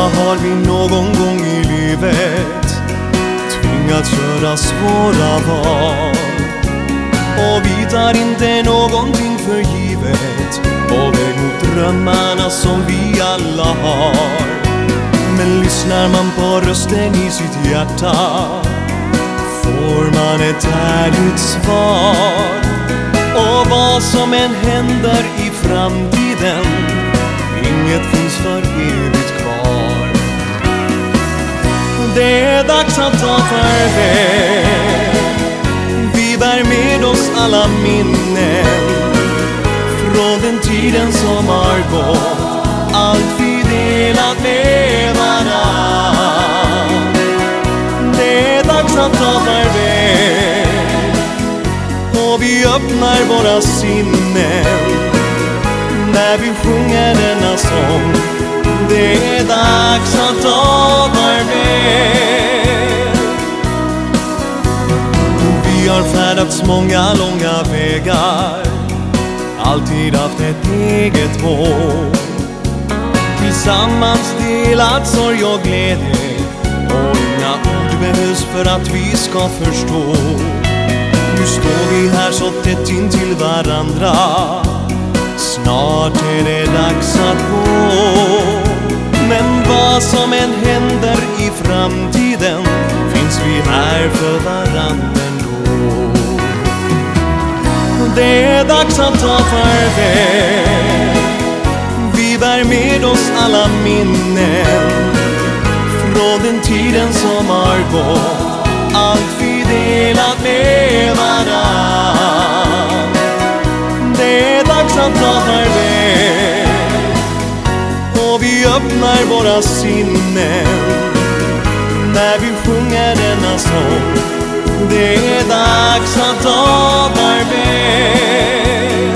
har vi någon gång i livet tvingats göra svåra val, och vi tar inte någonting för givet på väg mot drömmarna som vi alla har. Men lyssnar man på rösten i sitt hjärta får man ett ärligt svar. Och vad som än händer i framtiden, inget finns för evigt kvar. Det är dags att ta farväl. Vi bär med oss alla minnen från den tiden som har gått, allt vi delat med varann. Det är dags att ta farväl, och vi öppnar våra sinnen när vi sjunger denna sång. Det är dags att ta farväl. Vi har färdats många långa vägar, alltid haft ett eget mål. Tillsammans delat sorg och glädje, och inga ord behövs för att vi ska förstå. Nu står vi här så tätt in till varandra, snart är det dags att gå. Men vad som än händer i framtiden finns vi här för varandra ändå. Det är dags att ta farväl. Vi bär med oss alla minnen från den tiden som har gått, allt vi delat med varann. Det är dags att ta farväl, och vi öppnar våra sinnen när vi sjunger denna sång. Det är dags att ta farväl.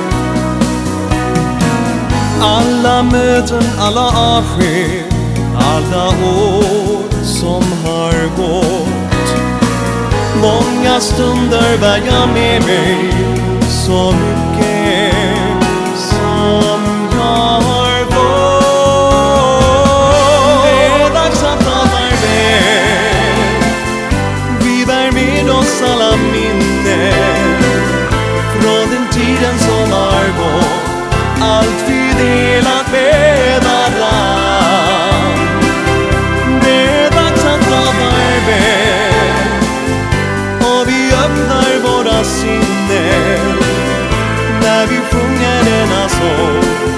Alla möten, alla avsked, alla år som har gått, många stunder bär jag med mig, så mycket som jag har fått. Det är dags att ta farväl. Vi bär med oss alla minnen från den tiden som har gått, allt vi delat med varann. Det är dags att ta farväl, och vi öppnar våra sinnen när vi sjunger denna sång.